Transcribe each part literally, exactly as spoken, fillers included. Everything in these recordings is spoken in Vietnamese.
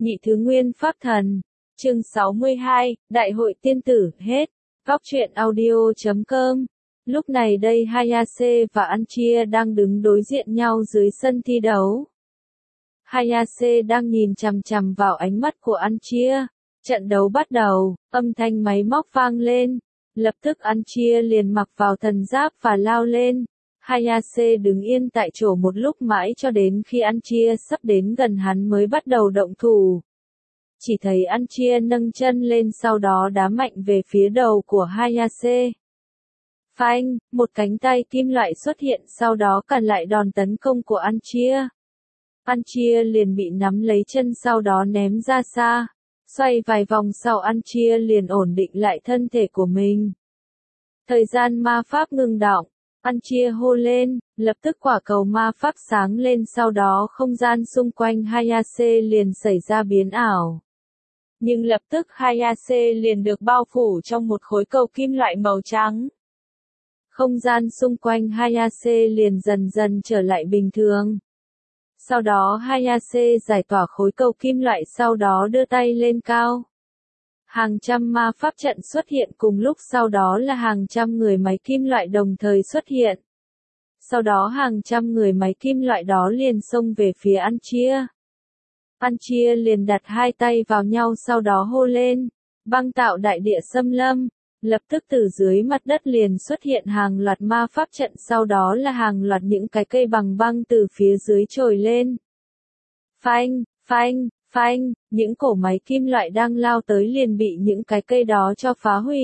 Nhị thứ nguyên pháp thần. Chương sáu mươi hai, Đại hội tiên tử, hết. Góc truyện audio chấm com. Lúc này đây Hayase và Anchia đang đứng đối diện nhau dưới sân thi đấu. Hayase đang nhìn chằm chằm vào ánh mắt của Anchia. Trận đấu bắt đầu, âm thanh máy móc vang lên. Lập tức Anchia liền mặc vào thần giáp và lao lên. Hayase đứng yên tại chỗ một lúc mãi cho đến khi Anchia sắp đến gần hắn mới bắt đầu động thủ. Chỉ thấy Anchia nâng chân lên sau đó đá mạnh về phía đầu của Hayase. Phanh, một cánh tay kim loại xuất hiện sau đó cản lại đòn tấn công của Anchia. Anchia liền bị nắm lấy chân sau đó ném ra xa. Xoay vài vòng sau Anchia liền ổn định lại thân thể của mình. Thời gian ma pháp ngừng đọng. Anchia hô lên, lập tức quả cầu ma pháp sáng lên sau đó không gian xung quanh Hayase liền xảy ra biến ảo. Nhưng lập tức Hayase liền được bao phủ trong một khối cầu kim loại màu trắng. Không gian xung quanh Hayase liền dần dần trở lại bình thường. Sau đó Hayase giải tỏa khối cầu kim loại sau đó đưa tay lên cao. Hàng trăm ma pháp trận xuất hiện cùng lúc sau đó là hàng trăm người máy kim loại đồng thời xuất hiện. Sau đó hàng trăm người máy kim loại đó liền xông về phía Anchia. Anchia liền đặt hai tay vào nhau sau đó hô lên, băng tạo đại địa xâm lâm. Lập tức từ dưới mặt đất liền xuất hiện hàng loạt ma pháp trận sau đó là hàng loạt những cái cây bằng băng từ phía dưới trồi lên. Phanh, phanh, phanh, những cổ máy kim loại đang lao tới liền bị những cái cây đó cho phá hủy.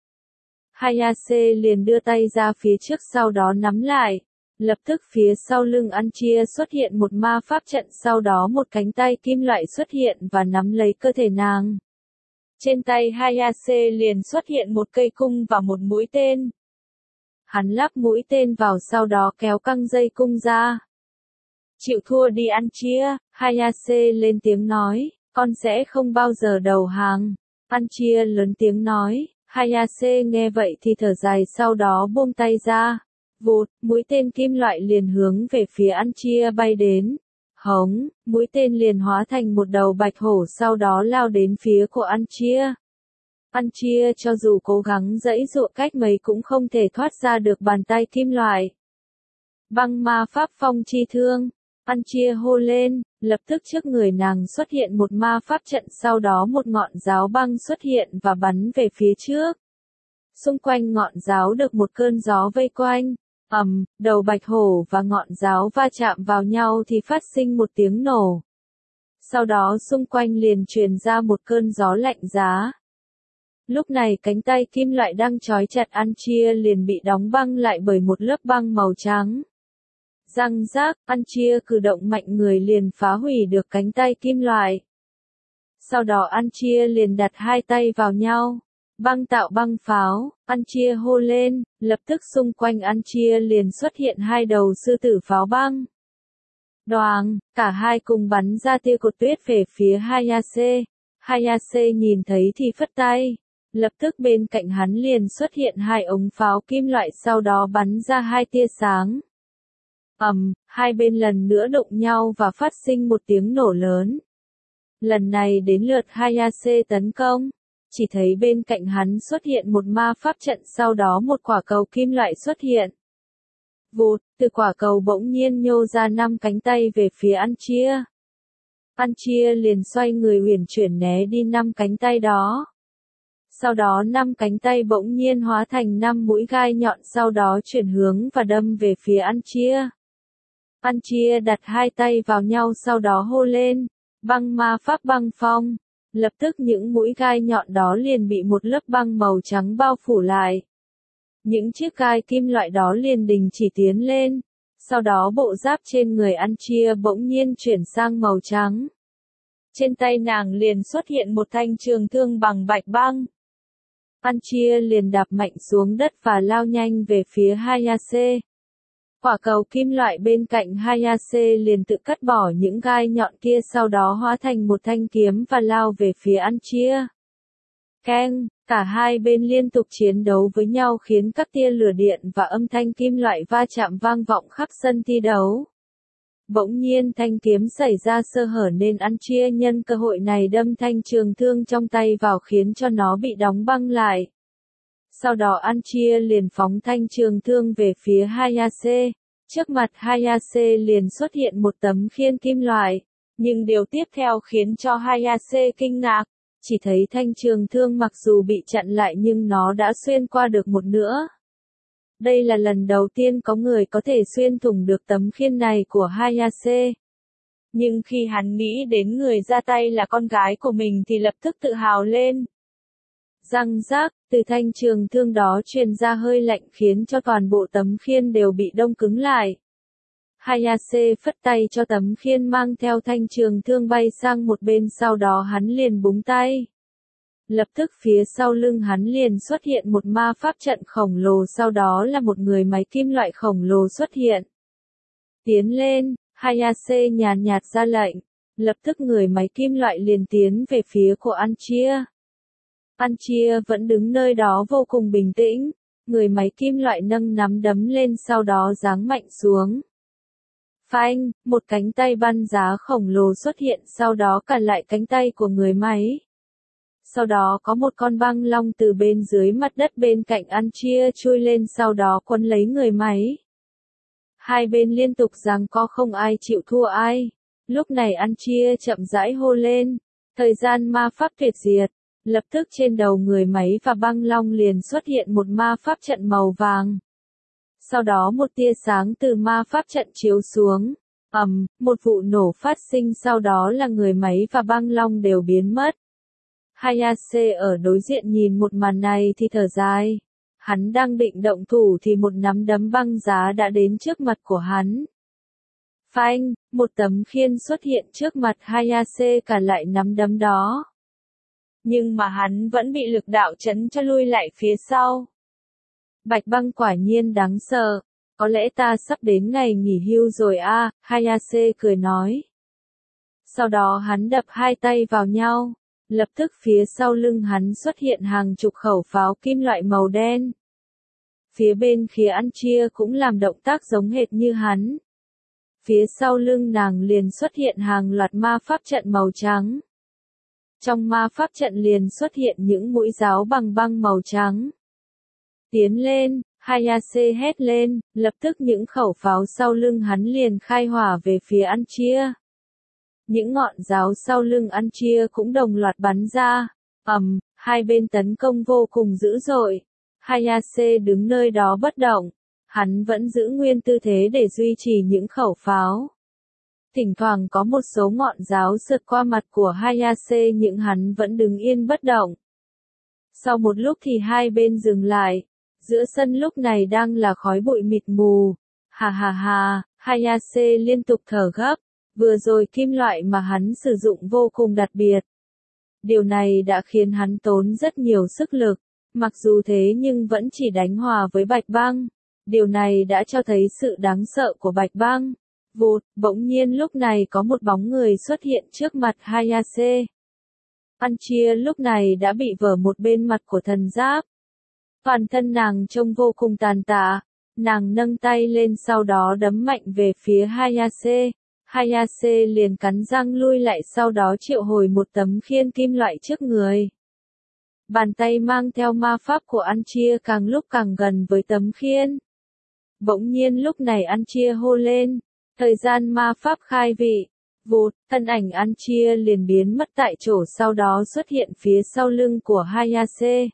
Hayase liền đưa tay ra phía trước sau đó nắm lại. Lập tức phía sau lưng Anchia xuất hiện một ma pháp trận sau đó một cánh tay kim loại xuất hiện và nắm lấy cơ thể nàng. Trên tay Hayase liền xuất hiện một cây cung và một mũi tên. Hắn lắp mũi tên vào sau đó kéo căng dây cung ra. Chịu thua đi Anchia, Hayase lên tiếng nói, con sẽ không bao giờ đầu hàng. Anchia lớn tiếng nói, Hayase nghe vậy thì thở dài sau đó buông tay ra. Vụt, mũi tên kim loại liền hướng về phía Anchia bay đến. Hống, mũi tên liền hóa thành một đầu bạch hổ sau đó lao đến phía của Anchia. Anchia cho dù cố gắng giãy giụa cách mấy cũng không thể thoát ra được bàn tay kim loại. Băng ma pháp phong chi thương. Anchia hô lên, lập tức trước người nàng xuất hiện một ma pháp trận sau đó một ngọn giáo băng xuất hiện và bắn về phía trước. Xung quanh ngọn giáo được một cơn gió vây quanh. ầm, um, đầu bạch hổ và ngọn giáo va chạm vào nhau thì phát sinh một tiếng nổ. Sau đó xung quanh liền truyền ra một cơn gió lạnh giá. Lúc này cánh tay kim loại đang trói chặt Anchia liền bị đóng băng lại bởi một lớp băng màu trắng. Răng rác, Anchia cử động mạnh người liền phá hủy được cánh tay kim loại. Sau đó Anchia liền đặt hai tay vào nhau. Băng tạo băng pháo, Anchia hô lên, lập tức xung quanh Anchia liền xuất hiện hai đầu sư tử pháo băng. Đoàng, cả hai cùng bắn ra tia cột tuyết về phía Hayase. Hayase nhìn thấy thì phất tay. Lập tức bên cạnh hắn liền xuất hiện hai ống pháo kim loại sau đó bắn ra hai tia sáng. ầm, um, hai bên lần nữa đụng nhau và phát sinh một tiếng nổ lớn. Lần này đến lượt Hayase tấn công. Chỉ thấy bên cạnh hắn xuất hiện một ma pháp trận sau đó một quả cầu kim loại xuất hiện. Vụt, từ quả cầu bỗng nhiên nhô ra năm cánh tay về phía Anchia. Anchia liền xoay người huyền chuyển né đi năm cánh tay đó. Sau đó năm cánh tay bỗng nhiên hóa thành năm mũi gai nhọn sau đó chuyển hướng và đâm về phía Anchia. Anchia đặt hai tay vào nhau sau đó hô lên, băng ma pháp băng phong. Lập tức những mũi gai nhọn đó liền bị một lớp băng màu trắng bao phủ lại. Những chiếc gai kim loại đó liền đình chỉ tiến lên. Sau đó bộ giáp trên người Anchia bỗng nhiên chuyển sang màu trắng. Trên tay nàng liền xuất hiện một thanh trường thương bằng bạch băng. Anchia liền đạp mạnh xuống đất và lao nhanh về phía Hayase. Quả cầu kim loại bên cạnh Hayase liền tự cắt bỏ những gai nhọn kia sau đó hóa thành một thanh kiếm và lao về phía Anchia. Keng, cả hai bên liên tục chiến đấu với nhau khiến các tia lửa điện và âm thanh kim loại va chạm vang vọng khắp sân thi đấu. Bỗng nhiên thanh kiếm xảy ra sơ hở nên ăn chia nhân cơ hội này đâm thanh trường thương trong tay vào khiến cho nó bị đóng băng lại. Sau đó ăn chia liền phóng thanh trường thương về phía Hayase. Trước mặt Hayase liền xuất hiện một tấm khiên kim loại. Nhưng điều tiếp theo khiến cho Hayase kinh ngạc. Chỉ thấy thanh trường thương mặc dù bị chặn lại nhưng nó đã xuyên qua được một nửa. Đây là lần đầu tiên có người có thể xuyên thủng được tấm khiên này của Hayase. Nhưng khi hắn nghĩ đến người ra tay là con gái của mình thì lập tức tự hào lên. Răng rác, từ thanh trường thương đó truyền ra hơi lạnh khiến cho toàn bộ tấm khiên đều bị đông cứng lại. Hayase phất tay cho tấm khiên mang theo thanh trường thương bay sang một bên, sau đó hắn liền búng tay. Lập tức phía sau lưng hắn liền xuất hiện một ma pháp trận khổng lồ, sau đó là một người máy kim loại khổng lồ xuất hiện. Tiến lên, Hayase nhàn nhạt ra lệnh. Lập tức người máy kim loại liền tiến về phía của Anchia. Anchia vẫn đứng nơi đó vô cùng bình tĩnh. Người máy kim loại nâng nắm đấm lên sau đó giáng mạnh xuống. Phanh, một cánh tay băng giá khổng lồ xuất hiện, sau đó cản lại cánh tay của người máy. Sau đó có một con băng long từ bên dưới mặt đất bên cạnh Anchia chui lên, sau đó quấn lấy người máy. Hai bên liên tục giằng co không ai chịu thua ai. Lúc này Anchia chậm rãi hô lên. Thời gian ma pháp tuyệt diệt. Lập tức trên đầu người máy và băng long liền xuất hiện một ma pháp trận màu vàng. Sau đó một tia sáng từ ma pháp trận chiếu xuống. Ầm, um, một vụ nổ phát sinh, sau đó là người máy và băng long đều biến mất. Hayase ở đối diện nhìn một màn này thì thở dài. Hắn đang định động thủ thì một nắm đấm băng giá đã đến trước mặt của hắn. Phanh, một tấm khiên xuất hiện trước mặt Hayase cản lại nắm đấm đó. Nhưng mà hắn vẫn bị lực đạo chấn cho lui lại phía sau. Bạch băng quả nhiên đáng sợ. Có lẽ ta sắp đến ngày nghỉ hưu rồi a, à, Hayase cười nói. Sau đó hắn đập hai tay vào nhau. Lập tức phía sau lưng hắn xuất hiện hàng chục khẩu pháo kim loại màu đen. Phía bên phía Anchia cũng làm động tác giống hệt như hắn. Phía sau lưng nàng liền xuất hiện hàng loạt ma pháp trận màu trắng. Trong ma pháp trận liền xuất hiện những mũi giáo bằng băng màu trắng. Tiến lên, Hayase hét lên, lập tức những khẩu pháo sau lưng hắn liền khai hỏa về phía Anchia. Những ngọn giáo sau lưng Anchia cũng đồng loạt bắn ra. Ầm, um, hai bên tấn công vô cùng dữ dội. Hayase đứng nơi đó bất động. Hắn vẫn giữ nguyên tư thế để duy trì những khẩu pháo. Thỉnh thoảng có một số ngọn giáo sượt qua mặt của Hayase nhưng hắn vẫn đứng yên bất động. Sau một lúc thì hai bên dừng lại. Giữa sân lúc này đang là khói bụi mịt mù. Hà hà hà, Hayase liên tục thở gấp. Vừa rồi kim loại mà hắn sử dụng vô cùng đặc biệt. Điều này đã khiến hắn tốn rất nhiều sức lực. Mặc dù thế nhưng vẫn chỉ đánh hòa với Bạch Băng. Điều này đã cho thấy sự đáng sợ của Bạch Băng. Vụt, bỗng nhiên lúc này có một bóng người xuất hiện trước mặt Hayase. Anchia lúc này đã bị vỡ một bên mặt của thần giáp. Toàn thân nàng trông vô cùng tàn tạ. Nàng nâng tay lên sau đó đấm mạnh về phía Hayase. Hayase liền cắn răng lui lại, sau đó triệu hồi một tấm khiên kim loại trước người. Bàn tay mang theo ma pháp của Anchia càng lúc càng gần với tấm khiên. Bỗng nhiên lúc này Anchia hô lên. Thời gian ma pháp khai vị. Vụt, thân ảnh Anchia liền biến mất tại chỗ, sau đó xuất hiện phía sau lưng của Hayase.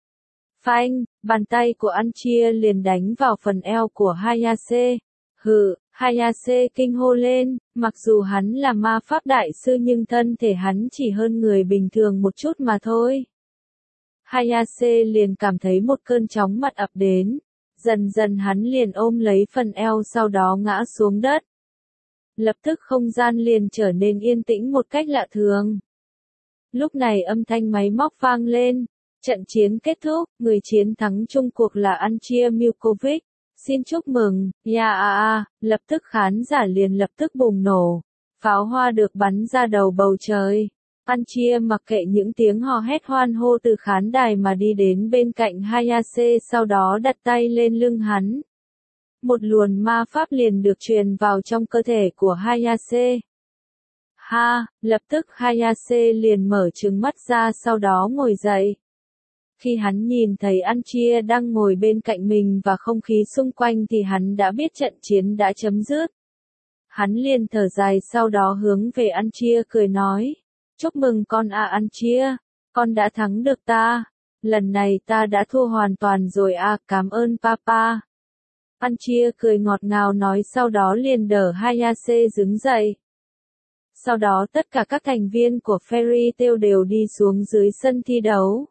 Phanh, bàn tay của Anchia liền đánh vào phần eo của Hayase. Hừ, Hayase kinh hô lên, mặc dù hắn là ma pháp đại sư nhưng thân thể hắn chỉ hơn người bình thường một chút mà thôi. Hayase liền cảm thấy một cơn chóng mặt ập đến. Dần dần hắn liền ôm lấy phần eo, sau đó ngã xuống đất. Lập tức không gian liền trở nên yên tĩnh một cách lạ thường. Lúc này âm thanh máy móc vang lên. Trận chiến kết thúc, người chiến thắng chung cuộc là Anchia Milkovic. Xin chúc mừng, ya a a, lập tức khán giả liền lập tức bùng nổ. Pháo hoa được bắn ra đầu bầu trời. Anchia mặc kệ những tiếng hò hét hoan hô từ khán đài mà đi đến bên cạnh Hayase, sau đó đặt tay lên lưng hắn. một luồng ma pháp liền được truyền vào trong cơ thể của Hayase. Ha, lập tức Hayase liền mở trừng mắt ra sau đó ngồi dậy. Khi hắn nhìn thấy Anchia đang ngồi bên cạnh mình và không khí xung quanh thì hắn đã biết trận chiến đã chấm dứt. Hắn liền thở dài sau đó hướng về Anchia cười nói. Chúc mừng con à Anchia, con đã thắng được ta. Lần này ta đã thua hoàn toàn rồi à, cảm ơn papa. Anchia cười ngọt ngào nói sau đó liền đỡ Hayase đứng dậy. Sau đó tất cả các thành viên của Fairy Tail đều đi xuống dưới sân thi đấu.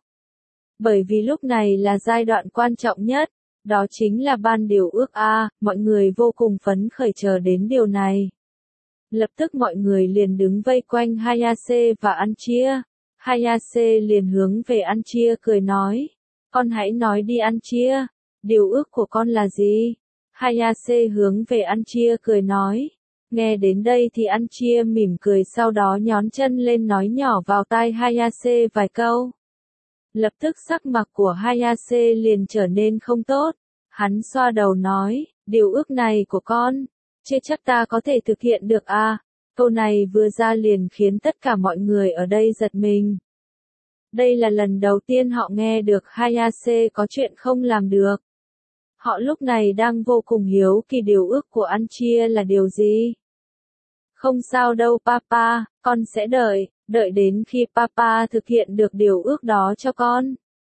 Bởi vì lúc này là giai đoạn quan trọng nhất, đó chính là ban điều ước A, mọi người vô cùng phấn khởi chờ đến điều này. Lập tức mọi người liền đứng vây quanh Hayase và Anchia. Hayase liền hướng về Anchia cười nói, con hãy nói đi Anchia, điều ước của con là gì? Hayase hướng về Anchia cười nói. Nghe đến đây thì Anchia mỉm cười sau đó nhón chân lên nói nhỏ vào tai Hayase vài câu. Lập tức sắc mặt của Hayase liền trở nên không tốt. Hắn xoa đầu nói, điều ước này của con, chưa chắc ta có thể thực hiện được à. Câu này vừa ra liền khiến tất cả mọi người ở đây giật mình. Đây là lần đầu tiên họ nghe được Hayase có chuyện không làm được. Họ lúc này đang vô cùng hiếu kỳ điều ước của Anchia là điều gì. Không sao đâu papa, con sẽ đợi, đợi đến khi papa thực hiện được điều ước đó cho con.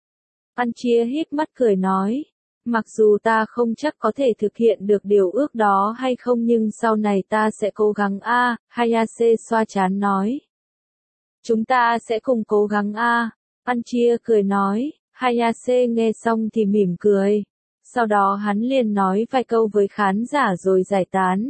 Anchia híp mắt cười nói, mặc dù ta không chắc có thể thực hiện được điều ước đó hay không nhưng sau này ta sẽ cố gắng a. À, Hayase xoa trán nói. Chúng ta sẽ cùng cố gắng a. À, Anchia cười nói, Hayase nghe xong thì mỉm cười. Sau đó hắn liền nói vài câu với khán giả rồi giải tán.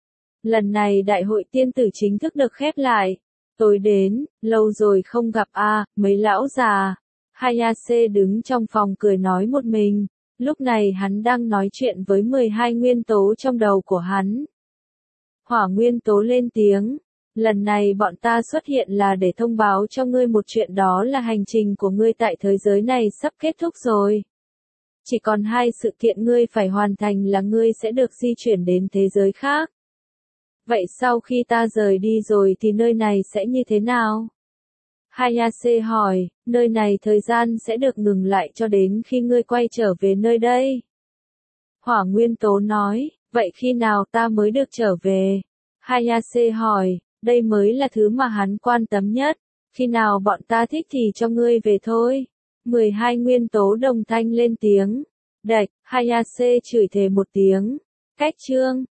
Lần này đại hội tiên tử chính thức được khép lại. Tối đến, lâu rồi không gặp a, à, mấy lão già. Hayase đứng trong phòng cười nói một mình. Lúc này hắn đang nói chuyện với mười hai nguyên tố trong đầu của hắn. Hỏa nguyên tố lên tiếng. Lần này bọn ta xuất hiện là để thông báo cho ngươi một chuyện, đó là hành trình của ngươi tại thế giới này sắp kết thúc rồi. Chỉ còn hai sự kiện ngươi phải hoàn thành là ngươi sẽ được di chuyển đến thế giới khác. Vậy sau khi ta rời đi rồi thì nơi này sẽ như thế nào? Hayase hỏi, nơi này thời gian sẽ được ngừng lại cho đến khi ngươi quay trở về nơi đây. Hỏa nguyên tố nói, vậy khi nào ta mới được trở về? Hayase hỏi, đây mới là thứ mà hắn quan tâm nhất, khi nào bọn ta thích thì cho ngươi về thôi. mười hai nguyên tố đồng thanh lên tiếng. Đạch, Hayase chửi thề một tiếng. Cách chương